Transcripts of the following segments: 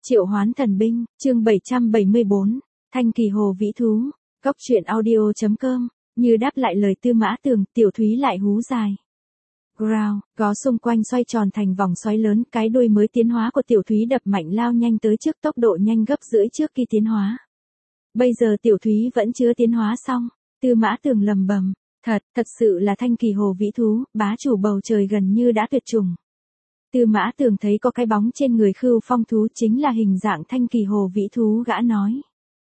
Triệu hoán thần binh, chương 774, Thanh Kỳ Hồ Vĩ Thú, Góc truyện audio.com, như đáp lại lời Tư Mã Tường, Tiểu Thúy lại hú dài. Growl, có xung quanh xoay tròn thành vòng xoáy lớn, cái đuôi mới tiến hóa của Tiểu Thúy đập mạnh lao nhanh tới trước tốc độ nhanh gấp rưỡi trước khi tiến hóa. Bây giờ Tiểu Thúy vẫn chưa tiến hóa xong, Tư Mã Tường lầm bầm, thật sự là Thanh Kỳ Hồ Vĩ Thú, bá chủ bầu trời gần như đã tuyệt chủng. Tư Mã Tường thấy có cái bóng trên người Khưu Phong thú chính là hình dạng Thanh Kỳ Hồ Vĩ Thú, gã nói.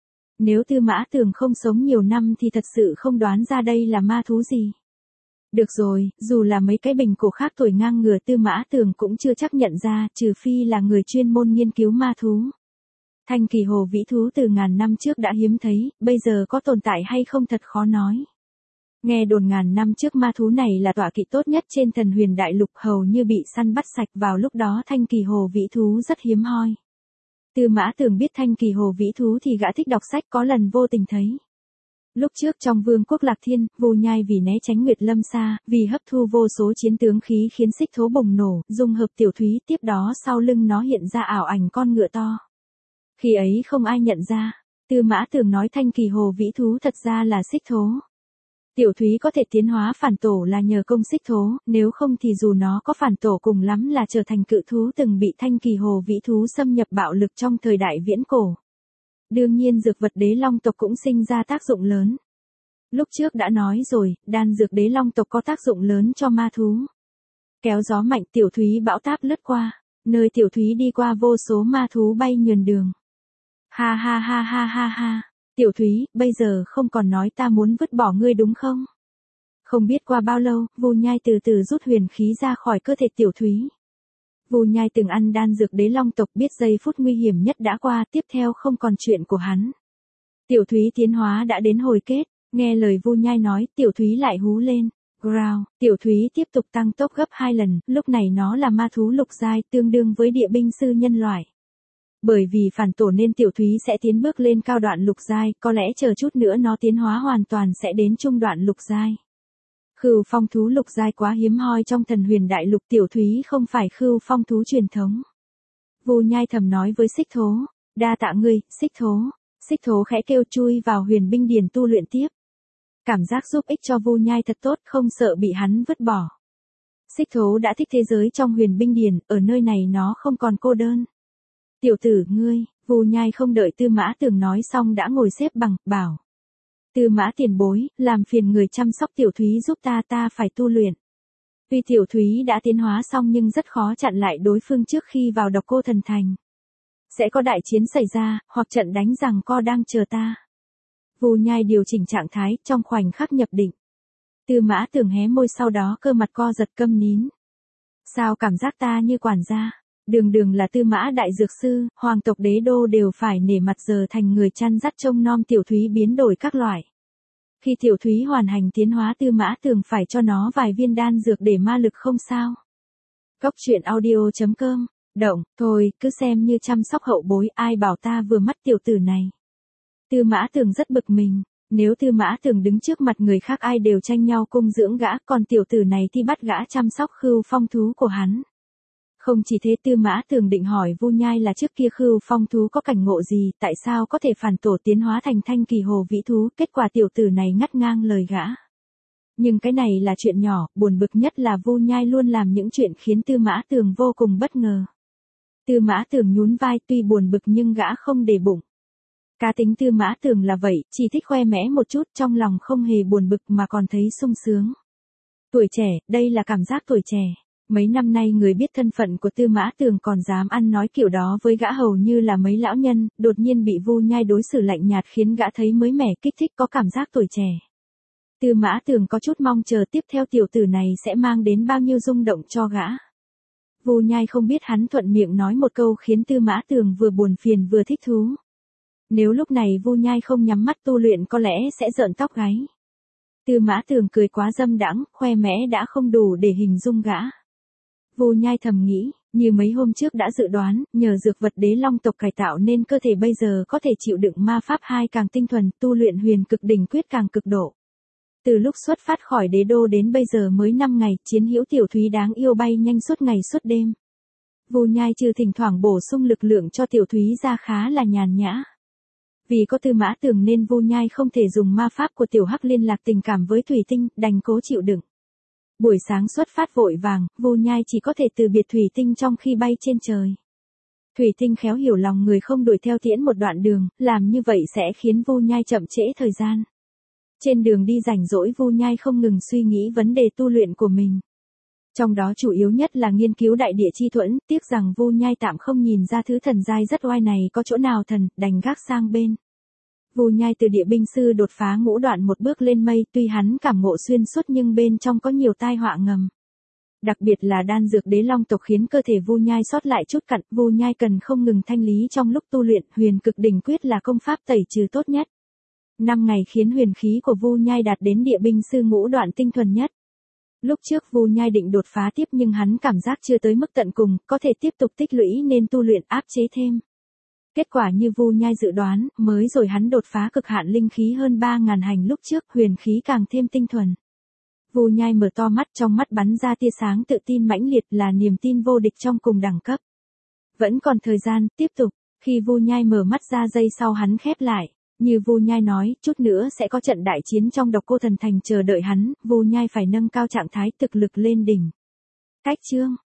Nếu Tư Mã Tường không sống nhiều năm thì thật sự không đoán ra đây là ma thú gì. Được rồi, dù là mấy cái bình cổ khác tuổi ngang ngửa Tư Mã Tường cũng chưa chắc nhận ra, trừ phi là người chuyên môn nghiên cứu ma thú. Thanh Kỳ Hồ Vĩ Thú từ ngàn năm trước đã hiếm thấy, bây giờ có tồn tại hay không thật khó nói. Nghe đồn ngàn năm trước ma thú này là tọa kỵ tốt nhất trên Thần Huyền Đại Lục, hầu như bị săn bắt sạch, vào lúc đó Thanh Kỳ Hồ Vĩ Thú rất hiếm hoi. Tư Mã Tường biết Thanh Kỳ Hồ Vĩ Thú thì gã thích đọc sách, có lần vô tình thấy. Lúc trước trong Vương quốc Lạc Thiên, Vu Nhai vì né tránh Nguyệt Lâm Sa, vì hấp thu vô số chiến tướng khí khiến xích thố bùng nổ, dung hợp Tiểu Thúy, tiếp đó sau lưng nó hiện ra ảo ảnh con ngựa to. Khi ấy không ai nhận ra, Tư Mã Tường nói Thanh Kỳ Hồ Vĩ Thú thật ra là xích thố. Tiểu Thúy có thể tiến hóa phản tổ là nhờ công xích thố, nếu không thì dù nó có phản tổ cùng lắm là trở thành cự thú từng bị Thanh Kỳ Hồ Vĩ Thú xâm nhập bạo lực trong thời đại viễn cổ. Đương nhiên dược vật đế long tộc cũng sinh ra tác dụng lớn. Lúc trước đã nói rồi, đan dược đế long tộc có tác dụng lớn cho ma thú. Kéo gió mạnh, Tiểu Thúy bão táp lướt qua, nơi Tiểu Thúy đi qua vô số ma thú bay nhường đường. Ha ha ha ha ha ha. Tiểu Thúy, bây giờ không còn nói ta muốn vứt bỏ ngươi đúng không? Không biết qua bao lâu, Vu Nhai từ từ rút huyền khí ra khỏi cơ thể Tiểu Thúy. Vu Nhai từng ăn đan dược đế long tộc, biết giây phút nguy hiểm nhất đã qua, tiếp theo không còn chuyện của hắn. Tiểu Thúy tiến hóa đã đến hồi kết, nghe lời Vu Nhai nói, Tiểu Thúy lại hú lên. Growl, Tiểu Thúy tiếp tục tăng tốc gấp 2 lần, lúc này nó là ma thú lục giai, tương đương với địa binh sư nhân loại. Bởi vì phản tổ nên Tiểu Thúy sẽ tiến bước lên cao đoạn lục giai, có lẽ chờ chút nữa nó tiến hóa hoàn toàn sẽ đến trung đoạn lục giai. Khưu Phong thú lục giai quá hiếm hoi trong Thần Huyền Đại Lục, Tiểu Thúy không phải Khưu Phong thú truyền thống. Vu Nhai thầm nói với xích thố, đa tạ ngươi, xích thố. Xích thố khẽ kêu chui vào huyền binh điền tu luyện tiếp. Cảm giác giúp ích cho Vu Nhai thật tốt, không sợ bị hắn vứt bỏ. Xích thố đã thích thế giới trong huyền binh điền, ở nơi này nó không còn cô đơn. Tiểu tử ngươi, Vu Nhai không đợi Tư Mã Tường nói xong đã ngồi xếp bằng, bảo. Tư Mã tiền bối, làm phiền người chăm sóc Tiểu Thúy giúp ta phải tu luyện. Tuy Tiểu Thúy đã tiến hóa xong nhưng rất khó chặn lại đối phương trước khi vào Độc Cô Thần Thành. Sẽ có đại chiến xảy ra, hoặc trận đánh giằng co đang chờ ta. Vu Nhai điều chỉnh trạng thái, trong khoảnh khắc nhập định. Tư Mã Tường hé môi, sau đó cơ mặt co giật câm nín. Sao cảm giác ta như quản gia? Đường là Tư Mã đại dược sư, hoàng tộc đế đô đều phải nể mặt, giờ thành người chăn dắt trông nom Tiểu Thúy biến đổi các loại. Khi Tiểu Thúy hoàn thành tiến hóa, Tư Mã Tường phải cho nó vài viên đan dược để ma lực không sao. Góc truyện audio.com, động, thôi, cứ xem như chăm sóc hậu bối, ai bảo ta vừa mắt tiểu tử này. Tư Mã Tường rất bực mình, nếu Tư Mã Tường đứng trước mặt người khác ai đều tranh nhau cung dưỡng gã, còn tiểu tử này thì bắt gã chăm sóc Khưu Phong thú của hắn. Không chỉ thế, Tư Mã Tường định hỏi Vu Nhai là trước kia Khưu Phong thú có cảnh ngộ gì, tại sao có thể phản tổ tiến hóa thành Thanh Kỳ Hồ Vĩ Thú, kết quả tiểu tử này ngắt ngang lời gã. Nhưng cái này là chuyện nhỏ, buồn bực nhất là Vu Nhai luôn làm những chuyện khiến Tư Mã Tường vô cùng bất ngờ. Tư Mã Tường nhún vai, tuy buồn bực nhưng gã không để bụng. Cá tính Tư Mã Tường là vậy, chỉ thích khoe mẽ một chút, trong lòng không hề buồn bực mà còn thấy sung sướng. Tuổi trẻ, đây là cảm giác tuổi trẻ. Mấy năm nay người biết thân phận của Tư Mã Tường còn dám ăn nói kiểu đó với gã hầu như là mấy lão nhân, đột nhiên bị Vu Nhai đối xử lạnh nhạt khiến gã thấy mới mẻ, kích thích, có cảm giác tuổi trẻ. Tư Mã Tường có chút mong chờ tiếp theo tiểu tử này sẽ mang đến bao nhiêu rung động cho gã. Vu Nhai không biết hắn thuận miệng nói một câu khiến Tư Mã Tường vừa buồn phiền vừa thích thú. Nếu lúc này Vu Nhai không nhắm mắt tu luyện có lẽ sẽ rợn tóc gáy. Tư Mã Tường cười quá dâm đãng, khoe mẽ đã không đủ để hình dung gã. Vu Nhai thầm nghĩ, như mấy hôm trước đã dự đoán, nhờ dược vật đế long tộc cải tạo nên cơ thể bây giờ có thể chịu đựng ma pháp 2 càng tinh thuần, tu luyện huyền cực đỉnh quyết càng cực độ. Từ lúc xuất phát khỏi đế đô đến bây giờ mới 5 ngày, chiến hữu Tiểu Thúy đáng yêu bay nhanh suốt ngày suốt đêm. Vu Nhai trừ thỉnh thoảng bổ sung lực lượng cho Tiểu Thúy ra khá là nhàn nhã. Vì có Tư Mã Tường nên Vu Nhai không thể dùng ma pháp của Tiểu Hắc liên lạc tình cảm với Thủy Tinh, đành cố chịu đựng. Buổi sáng xuất phát vội vàng, Vu Nhai chỉ có thể từ biệt Thủy Tinh trong khi bay trên trời. Thủy Tinh khéo hiểu lòng người không đuổi theo tiễn một đoạn đường, làm như vậy sẽ khiến Vu Nhai chậm trễ thời gian. Trên đường đi rảnh rỗi Vu Nhai không ngừng suy nghĩ vấn đề tu luyện của mình. Trong đó chủ yếu nhất là nghiên cứu đại địa chi thuẫn, tiếc rằng Vu Nhai tạm không nhìn ra thứ thần giai rất oai này có chỗ nào thần, đành gác sang bên. Vu Nhai từ địa binh sư đột phá ngũ đoạn một bước lên mây, tuy hắn cảm ngộ xuyên suốt nhưng bên trong có nhiều tai họa ngầm. Đặc biệt là đan dược đế long tộc khiến cơ thể Vu Nhai sót lại chút cặn, Vu Nhai cần không ngừng thanh lý trong lúc tu luyện, Huyền Cực Đỉnh Quyết là công pháp tẩy trừ tốt nhất. 5 ngày khiến huyền khí của Vu Nhai đạt đến địa binh sư ngũ đoạn tinh thuần nhất. Lúc trước Vu Nhai định đột phá tiếp nhưng hắn cảm giác chưa tới mức tận cùng, có thể tiếp tục tích lũy nên tu luyện áp chế thêm. Kết quả như Vu Nhai dự đoán, mới rồi hắn đột phá cực hạn linh khí hơn 3.000 hành lúc trước, huyền khí càng thêm tinh thuần. Vu Nhai mở to mắt, trong mắt bắn ra tia sáng tự tin mãnh liệt, là niềm tin vô địch trong cùng đẳng cấp. Vẫn còn thời gian, tiếp tục. Khi Vu Nhai mở mắt ra giây sau hắn khép lại. Như Vu Nhai nói, chút nữa sẽ có trận đại chiến trong Độc Cô Thần Thành chờ đợi hắn, Vu Nhai phải nâng cao trạng thái thực lực lên đỉnh. Cách chương